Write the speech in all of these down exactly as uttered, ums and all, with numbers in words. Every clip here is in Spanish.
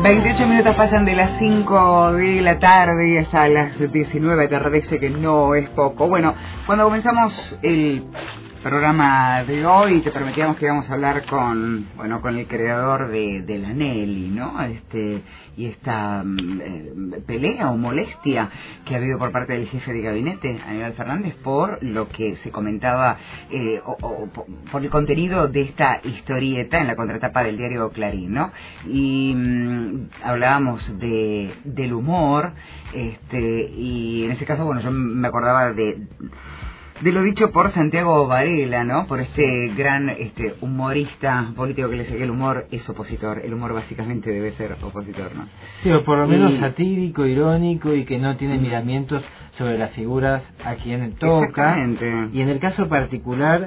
veintiocho minutos pasan de las cinco de la tarde y hasta las diecinueve atardece, que no es poco. Bueno, cuando comenzamos el programa de hoy te prometíamos que íbamos a hablar con, bueno, con el creador de, de la Nelly, ¿no? Este, y esta eh, pelea o molestia que ha habido por parte del jefe de gabinete, Aníbal Fernández, por lo que se comentaba, eh, o, o por el contenido de esta historieta en la contratapa del diario Clarín, ¿no? Y mmm, hablábamos de del humor, este, y en ese caso, bueno, yo me acordaba de de lo dicho por Santiago Varela, ¿no? Por este gran este humorista político que le decía que el humor es opositor. El humor básicamente debe ser opositor, ¿no? Sí, o por lo menos y... satírico, irónico, y que no tiene mm. miramientos sobre las figuras a quien toca. Exactamente. Y en el caso particular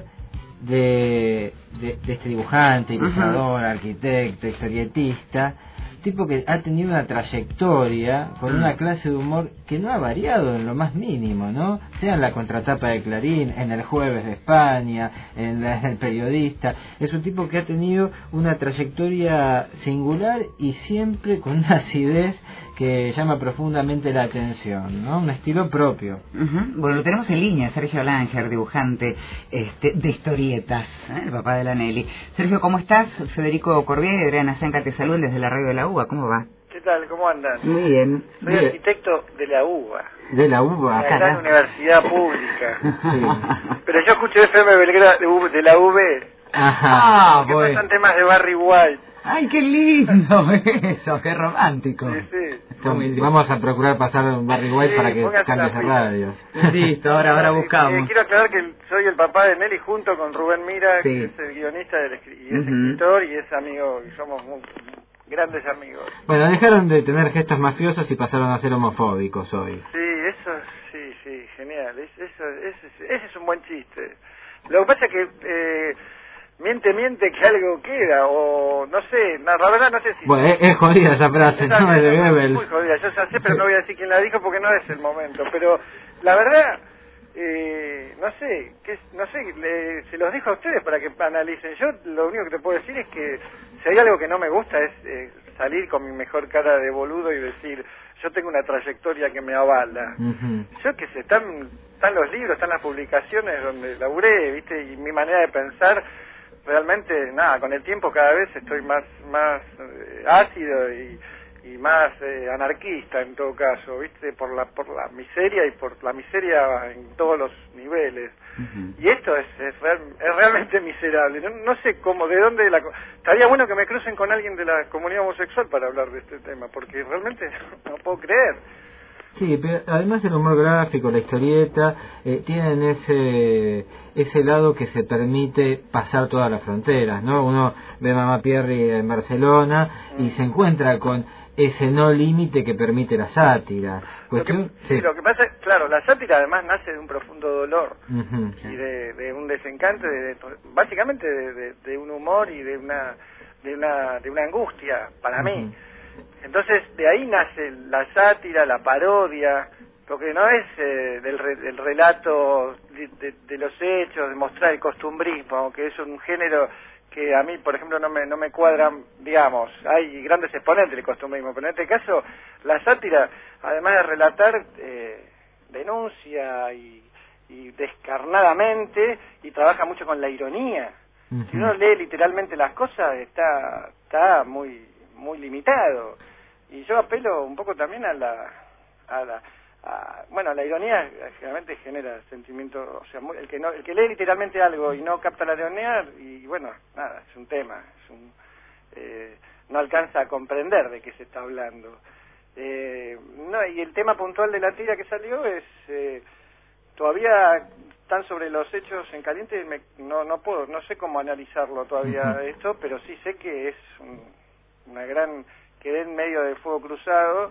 de, de, de este dibujante, ilustrador, uh-huh. arquitecto, historietista, tipo que ha tenido una trayectoria con mm. una clase de humor que no ha variado en lo más mínimo, ¿no? Sea en la contratapa de Clarín, en el Jueves de España, en, la, en el Periodista. Es un tipo que ha tenido una trayectoria singular y siempre con una acidez que llama profundamente la atención, ¿no? Un estilo propio. Uh-huh. Bueno, lo tenemos en línea, Sergio Langer, dibujante este, de historietas, ¿eh? El papá de la Nelly. Sergio, ¿cómo estás? Federico Corbier y Adriana Zanca te saludan desde la radio de la U B A. ¿Cómo va? ¿Qué tal? ¿Cómo andan? Muy bien. Soy bien. arquitecto de la U B A. De la U B A, acá. La universidad pública. Sí. Pero yo escucho F M Belgrano de, de la U B. Ajá. Ah, que pasan temas de Barry White. ¡Ay, qué lindo eso! ¡Qué romántico! Sí, sí. Pues, vamos a procurar pasar un Barry White sí, para que cambies de radio. Listo, ahora, ahora buscamos. Eh, quiero aclarar que soy el papá de Nelly junto con Rubén Mira, sí. que es el guionista del, y es uh-huh. escritor y es amigo, y somos muy grandes amigos. Bueno, dejaron de tener gestos mafiosos y pasaron a ser homofóbicos hoy. Sí, eso, sí, sí, genial. Es, eso, ese, ese es un buen chiste. Lo que pasa es que... Eh, miente, miente que algo queda, o no sé, no, la verdad no sé si... Bueno, es, es jodida esa frase, esa, no es de es Goebbels. Muy jodida, yo ya sé, pero no voy a decir quién la dijo porque no es el momento, pero la verdad, eh, no sé, que, no sé, le, se los dejo a ustedes para que analicen. Yo lo único que te puedo decir es que si hay algo que no me gusta es eh, salir con mi mejor cara de boludo y decir, yo tengo una trayectoria que me avala. Uh-huh. Yo que sé, están, están los libros, están las publicaciones donde laburé, ¿viste? Y mi manera de pensar... Realmente, nada, con el tiempo cada vez estoy más más eh, ácido y, y más eh, anarquista en todo caso, ¿viste? Por la por la miseria y por la miseria en todos los niveles. Uh-huh. Y esto es es, real, es realmente miserable. No, no sé cómo, de dónde... la Estaría bueno que me crucen con alguien de la comunidad homosexual para hablar de este tema, porque realmente no puedo creer. Sí, pero además el humor gráfico, la historieta, eh, tienen ese ese lado que se permite pasar todas las fronteras, ¿no? Uno ve Mamá Pierri en Barcelona y se encuentra con ese no límite que permite la sátira. Cuestión, lo que, sí. Sí, lo que pasa es, claro, la sátira además nace de un profundo dolor uh-huh, y sí. de, de un desencanto, de, de, básicamente de, de, de un humor y de una de una de una angustia para uh-huh. mí. Entonces de ahí nace la sátira, la parodia, porque no es eh, del, re, del relato de, de, de los hechos, de mostrar el costumbrismo, que es un género que a mí, por ejemplo, no me no me cuadran, digamos, hay grandes exponentes del costumbrismo, pero en este caso la sátira, además de relatar, eh, denuncia y, y descarnadamente, y trabaja mucho con la ironía. Uh-huh. Si uno lee literalmente las cosas, está está muy... muy limitado, y yo apelo un poco también a la a la a, bueno, la ironía generalmente genera sentimiento, o sea, el que no el que lee literalmente algo y no capta la ironía, y bueno, nada, es un tema, es un eh, no alcanza a comprender de qué se está hablando. Eh, no, y el tema puntual de la tira que salió es eh, todavía están sobre los hechos en caliente, me, no no puedo, no sé cómo analizarlo todavía uh-huh. esto, pero sí sé que es un, una gran, quedé en medio del fuego cruzado,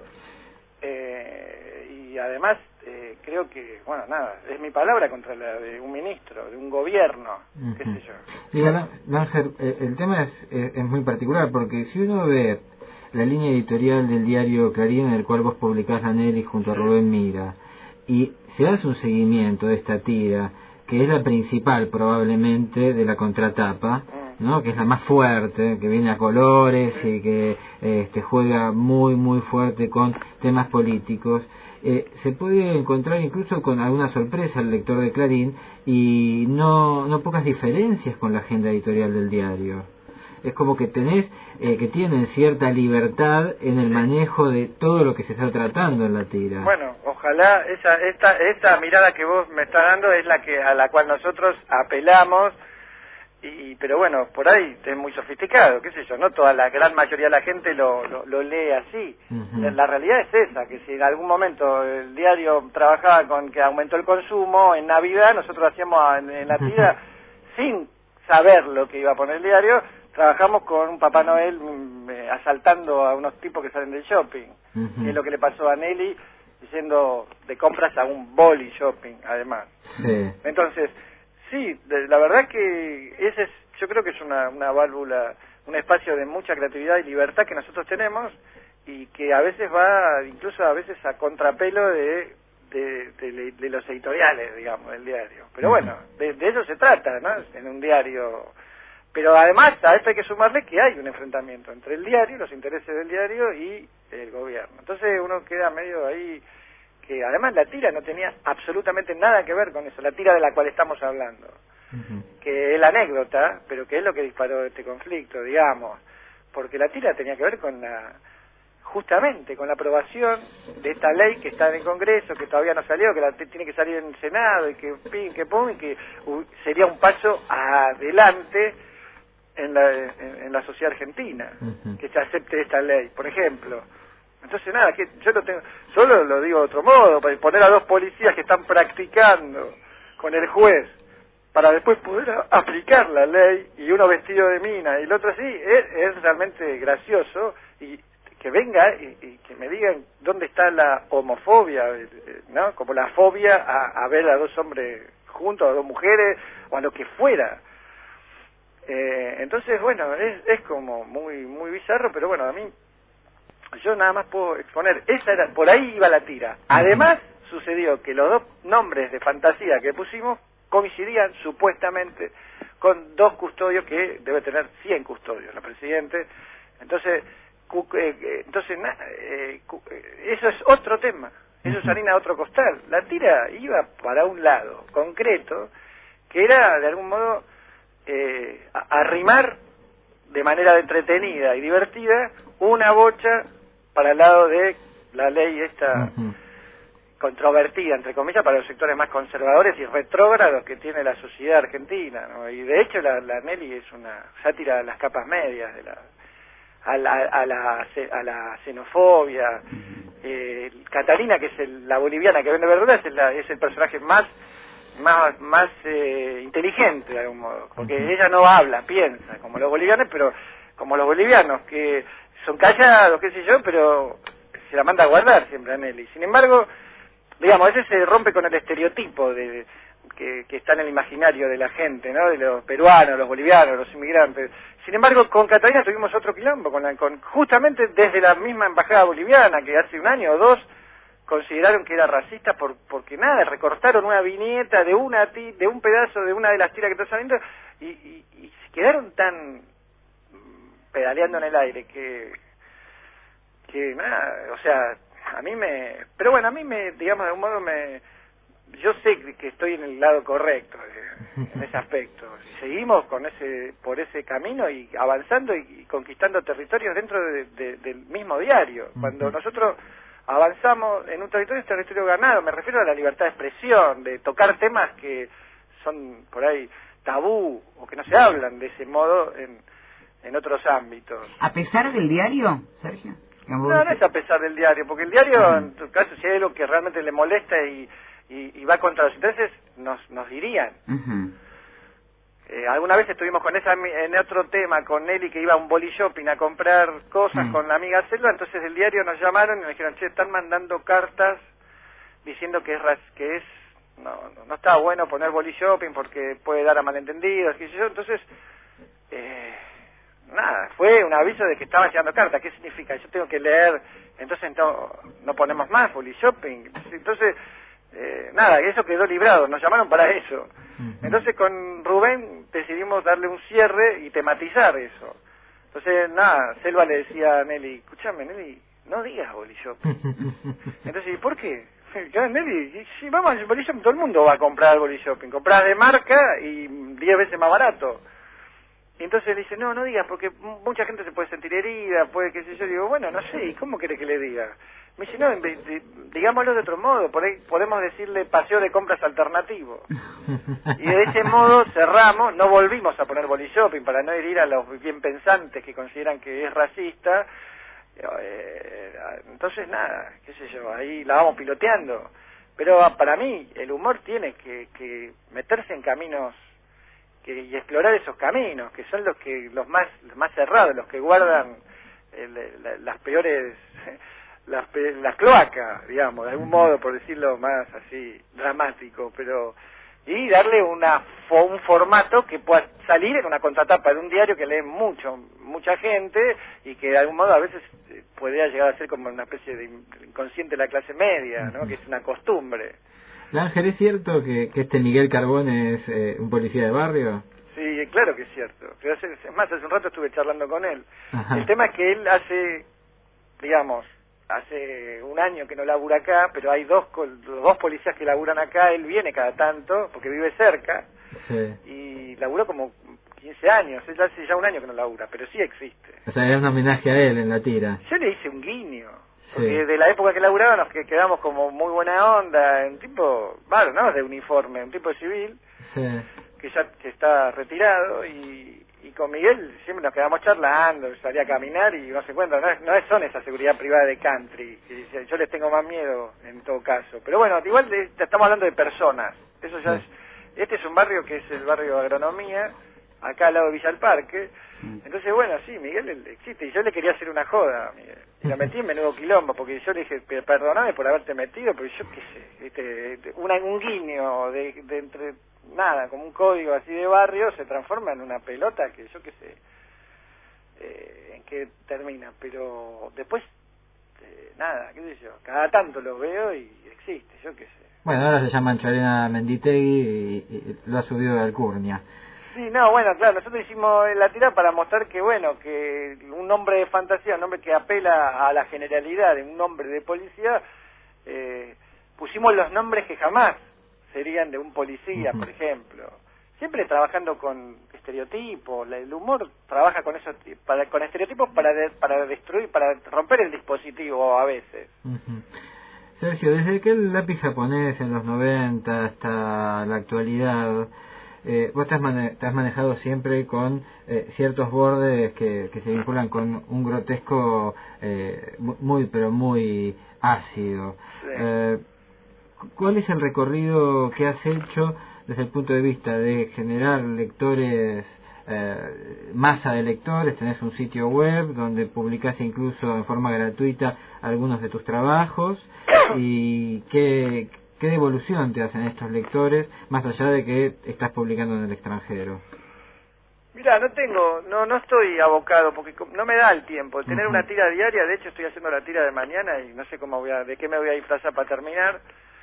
eh, y además eh, creo que, bueno, nada, es mi palabra contra la de un ministro, de un gobierno, uh-huh. qué sé yo. Mira, Langer, el tema es, es muy particular, porque si uno ve la línea editorial del diario Clarín, en el cual vos publicás la Nelly junto a Rubén Mira, y se hace un seguimiento de esta tira, que es la principal probablemente de la contratapa, uh-huh. ¿no? Que es la más fuerte, que viene a colores y que este, juega muy, muy fuerte con temas políticos. Eh, se puede encontrar incluso con alguna sorpresa el lector de Clarín y no, no pocas diferencias con la agenda editorial del diario. Es como que tenés, eh, que tienen cierta libertad en el manejo de todo lo que se está tratando en la tira. Bueno, ojalá esa esta esta mirada que vos me estás dando es la que a la cual nosotros apelamos, y pero bueno, por ahí es muy sofisticado, qué sé yo, no toda la gran mayoría de la gente lo, lo, lo lee así. Uh-huh. la, la realidad es esa, que si en algún momento el diario trabajaba con que aumentó el consumo, en Navidad nosotros hacíamos en, en la tira, uh-huh, sin saber lo que iba a poner el diario, trabajamos con un Papá Noel eh, asaltando a unos tipos que salen del shopping, uh-huh, que es lo que le pasó a Nelly, diciendo de compras a un boli shopping, además. Sí. Entonces, sí, de, la verdad que ese es, yo creo que es una, una válvula, un espacio de mucha creatividad y libertad que nosotros tenemos, y que a veces va, incluso a veces a contrapelo de, de, de, de los editoriales, digamos, del diario. Pero uh-huh, bueno, de, de eso se trata, ¿no? En un diario. Pero además a esto hay que sumarle que hay un enfrentamiento entre el diario, los intereses del diario y el gobierno. Entonces uno queda medio ahí, que además la tira no tenía absolutamente nada que ver con eso, la tira de la cual estamos hablando, uh-huh, que es la anécdota, pero que es lo que disparó este conflicto, digamos, porque la tira tenía que ver con la, justamente con la aprobación de esta ley que está en el Congreso, que todavía no salió, que la tiene que salir en el Senado, y que pin, que pum, y que uh, sería un paso adelante en la, en, en la sociedad argentina, uh-huh, que se acepte esta ley, por ejemplo. Entonces nada, que yo lo tengo, solo lo digo de otro modo, para poner a dos policías que están practicando con el juez para después poder a, aplicar la ley, y uno vestido de mina y el otro así, es, es realmente gracioso, y que venga y, y que me digan dónde está la homofobia, ¿no? Como la fobia a, a ver a dos hombres juntos, a dos mujeres, o a lo que fuera. Eh, entonces, bueno, es, es como muy muy bizarro, pero bueno, a mí, yo nada más puedo exponer, esa era, por ahí iba la tira. Además, sucedió que los dos nombres de fantasía que pusimos coincidían supuestamente con dos custodios que debe tener cien custodios, la Presidente. Entonces, cu, eh, entonces na, eh, cu, eh, eso es otro tema, eso es harina de otro costal. La tira iba para un lado concreto, que era de algún modo Eh, arrimar de manera entretenida y divertida una bocha para el lado de la ley esta, uh-huh, controvertida, entre comillas, para los sectores más conservadores y retrógrados que tiene la sociedad argentina, ¿no? Y de hecho la, la Nelly es una sátira de las capas medias, de la, a, la, a, la, a la xenofobia. eh, Catalina, que es el, la boliviana que vende verduras, es, la, es el personaje más más más eh, inteligente de algún modo, porque uh-huh, ella no habla, piensa, como los bolivianos, pero como los bolivianos, que son callados, qué sé yo, pero se la manda a guardar siempre a Nelly. Sin embargo, digamos, ese se rompe con el estereotipo de que, que está en el imaginario de la gente, ¿no? De los peruanos, los bolivianos, los inmigrantes. Sin embargo, con Catalina tuvimos otro quilombo, con, la, con justamente desde la misma embajada boliviana, que hace un año o dos consideraron que era racista por, porque nada, recortaron una viñeta de una ti, de un pedazo de una de las tiras que está saliendo, y, y, y se quedaron tan pedaleando en el aire que que nada, o sea, a mí me, pero bueno, a mí me, digamos, de algún modo me, yo sé que estoy en el lado correcto de, en ese aspecto. Seguimos con ese, por ese camino y avanzando y, y conquistando territorios dentro de, de, del mismo diario. Cuando nosotros avanzamos en un territorio, es territorio ganado, me refiero a la libertad de expresión, de tocar temas que son por ahí tabú o que no se hablan de ese modo en, en otros ámbitos. ¿A pesar del diario, Sergio? No, no es a pesar del diario, porque el diario, uh-huh, en tu caso, si hay algo que realmente le molesta y, y, y va contra los intereses, nos, nos dirían. Uh-huh. Eh, alguna vez estuvimos con esa en otro tema con Nelly, que iba a un boli shopping a comprar cosas, sí, con la amiga Selva. Entonces el diario nos llamaron y nos dijeron, che, están mandando cartas diciendo que es que es no, no, no está bueno poner boli shopping porque puede dar a malentendidos, qué sé yo. Entonces eh, nada, fue un aviso de que estaban llegando cartas. ¿Qué significa? Yo tengo que leer, entonces no, no ponemos más boli shopping. Entonces eh, nada, eso quedó librado, nos llamaron para eso. Entonces con Rubén decidimos darle un cierre y tematizar eso. Entonces, nada, Selva le decía a Nelly, escúchame, Nelly, no digas body shopping. Entonces, ¿y por qué? Nelly, si vamos al body shopping, todo el mundo va a comprar body shopping. Comprar de marca y diez veces más barato. Y entonces dice, no, no digas, porque mucha gente se puede sentir herida, puede que sé yo. Digo, bueno, no sé, ¿y cómo quiere que le diga? Me dice, no, digámoslo de otro modo, por ahí podemos decirle paseo de compras alternativo. Y de ese modo cerramos, no volvimos a poner body shopping para no herir a los bien pensantes que consideran que es racista. Eh, entonces nada, qué sé yo, ahí la vamos piloteando. Pero para mí el humor tiene que, que meterse en caminos que, y explorar esos caminos, que son los que los más, los más cerrados, los que guardan el, la, las peores... Las, las cloacas, digamos, de algún modo, por decirlo más así, dramático, pero... Y darle una un formato que pueda salir en una contratapa de un diario que lee mucho, mucha gente, y que de algún modo a veces podría llegar a ser como una especie de inconsciente de la clase media, ¿no? Que es una costumbre. Ángel, ¿es cierto que, que este Miguel Carbón es eh, un policía de barrio? Sí, claro que es cierto. Pero hace, es más, hace un rato estuve charlando con él. Ajá. El tema es que él hace, digamos... hace un año que no labura acá, pero hay dos los dos policías que laburan acá, él viene cada tanto, porque vive cerca, sí. Y laburó como quince años, él hace ya un año que no labura, pero sí existe. O sea, es un homenaje a él en la tira. Yo le hice un guiño, sí. Porque de la época que laburaba nos que quedamos como muy buena onda, un tipo, bueno, no de uniforme, un tipo civil, sí. que ya que está retirado, y... Y con Miguel siempre nos quedamos charlando, salía a caminar y no se cuenta, no, es, no es, son esa seguridad privada de country, que yo les tengo más miedo en todo caso. Pero bueno, igual de, estamos hablando de personas, eso ya sí. es, este es un barrio que es el barrio de Agronomía, acá al lado de Villa del Parque, sí. Entonces bueno, sí, Miguel existe, y yo le quería hacer una joda a Miguel, y lo metí en menudo quilombo, porque yo le dije, perdóname por haberte metido, pero yo qué sé, este, una, un guiño de, de entre... nada, como un código así de barrio, se transforma en una pelota que yo qué sé eh, en qué termina, pero después eh, nada, qué sé yo, cada tanto lo veo y existe, yo qué sé. Bueno, ahora se llama Anchorena Menditegui y, y lo ha subido de Alcurnia. Sí, no, bueno, claro, nosotros hicimos la tira para mostrar que, bueno, que un nombre de fantasía, un nombre que apela a la generalidad de un nombre de policía, eh, pusimos los nombres que jamás serían de un policía, uh-huh. por ejemplo. Siempre trabajando con estereotipos, el humor trabaja con eso, para, con estereotipos para de, para destruir, para romper el dispositivo a veces. Uh-huh. Sergio, desde aquel lápiz japonés en los noventa hasta la actualidad, eh, vos te has, mane- te has manejado siempre con eh, ciertos bordes que, que se vinculan con un grotesco eh, muy, pero muy ácido. Sí. Eh, ¿Cuál es el recorrido que has hecho desde el punto de vista de generar lectores, eh, masa de lectores? Tenés un sitio web donde publicás incluso en forma gratuita algunos de tus trabajos. ¿Y qué, qué devolución te hacen estos lectores, más allá de que estás publicando en el extranjero? Mira, no tengo, no no estoy abocado, porque no me da el tiempo. Tener uh-huh. una tira diaria, de hecho estoy haciendo la tira de mañana y no sé cómo voy a, de qué me voy a disfrazar para terminar.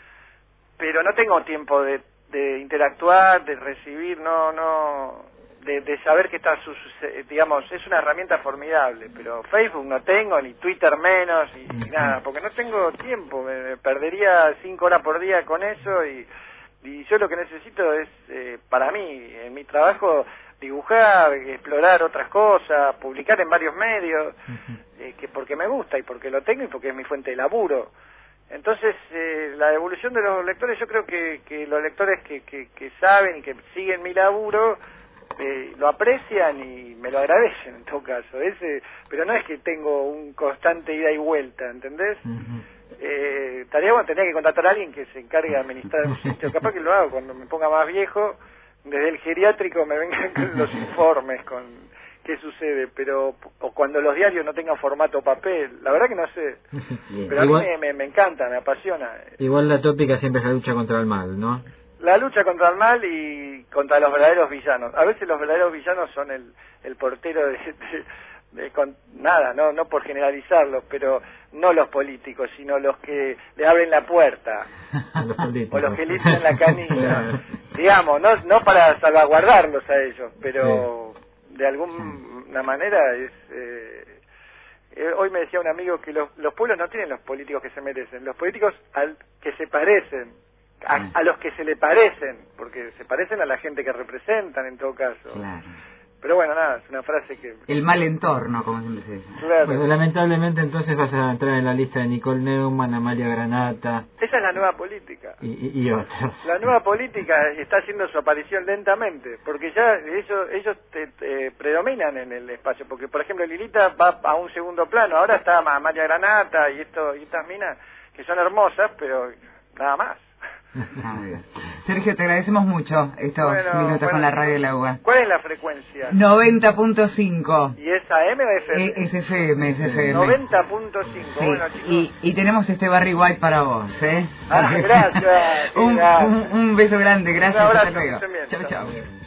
Pero no tengo tiempo de, de interactuar, de recibir, no, no, de, de saber que está, su, digamos, es una herramienta formidable, pero Facebook no tengo, ni Twitter menos, y, y nada, porque no tengo tiempo, me, me perdería cinco horas por día con eso, y, y yo lo que necesito es, eh, para mí, en mi trabajo, dibujar, explorar otras cosas, publicar en varios medios, eh, que porque me gusta, y porque lo tengo, y porque es mi fuente de laburo. Entonces, eh, la evolución de los lectores, yo creo que, que los lectores que, que, que saben y que siguen mi laburo, eh, lo aprecian y me lo agradecen en todo caso. Ese, pero no es que tengo un constante ida y vuelta, ¿entendés? Uh-huh. Eh, tarea, bueno, tenía que contratar a alguien que se encargue de administrar un sitio. Capaz que lo hago cuando me ponga más viejo, desde el geriátrico me vengan con los informes, con... qué sucede, pero o cuando los diarios no tengan formato papel, la verdad que no sé, pero igual, a mí me, me, me encanta, me apasiona. Igual la tópica siempre es la lucha contra el mal, ¿no? La lucha contra el mal y contra los verdaderos villanos. A veces los verdaderos villanos son el, el portero de, de, de, con, nada, no no por generalizarlos, pero no los políticos, sino los que le abren la puerta, los o los que limpian la canilla, digamos, no no para salvaguardarlos a ellos, pero sí. de alguna sí. manera es... Eh, eh, hoy me decía un amigo que los, los pueblos no tienen los políticos que se merecen, los políticos al que se parecen, a, sí. a los que se le parecen, porque se parecen a la gente que representan en todo caso. Claro. Pero bueno, nada, es una frase que... El mal entorno, como siempre se dice. Claro. Bueno, lamentablemente entonces vas a entrar en la lista de Nicole Neumann, Amalia Granata... Esa es la nueva política. Y, y, y otros. La nueva política está haciendo su aparición lentamente, porque ya ellos, ellos te, te predominan en el espacio, porque por ejemplo Lilita va a un segundo plano, ahora está Amalia Granata y, esto, y estas minas que son hermosas, pero nada más. Ah, bien. Sergio, te agradecemos mucho estos bueno, minutos bueno, con la radio de la U B A. ¿Cuál es la frecuencia? noventa punto cinco. ¿Y es A M o F M? Eh, es F M, es F M. noventa punto cinco, sí. Bueno, chicos. Y, y tenemos este Barry White para vos, ¿eh? Ah, gracias. un, gracias. Un, un beso grande, gracias. Un abrazo, Hasta luego. que estén bien. Chau, chau.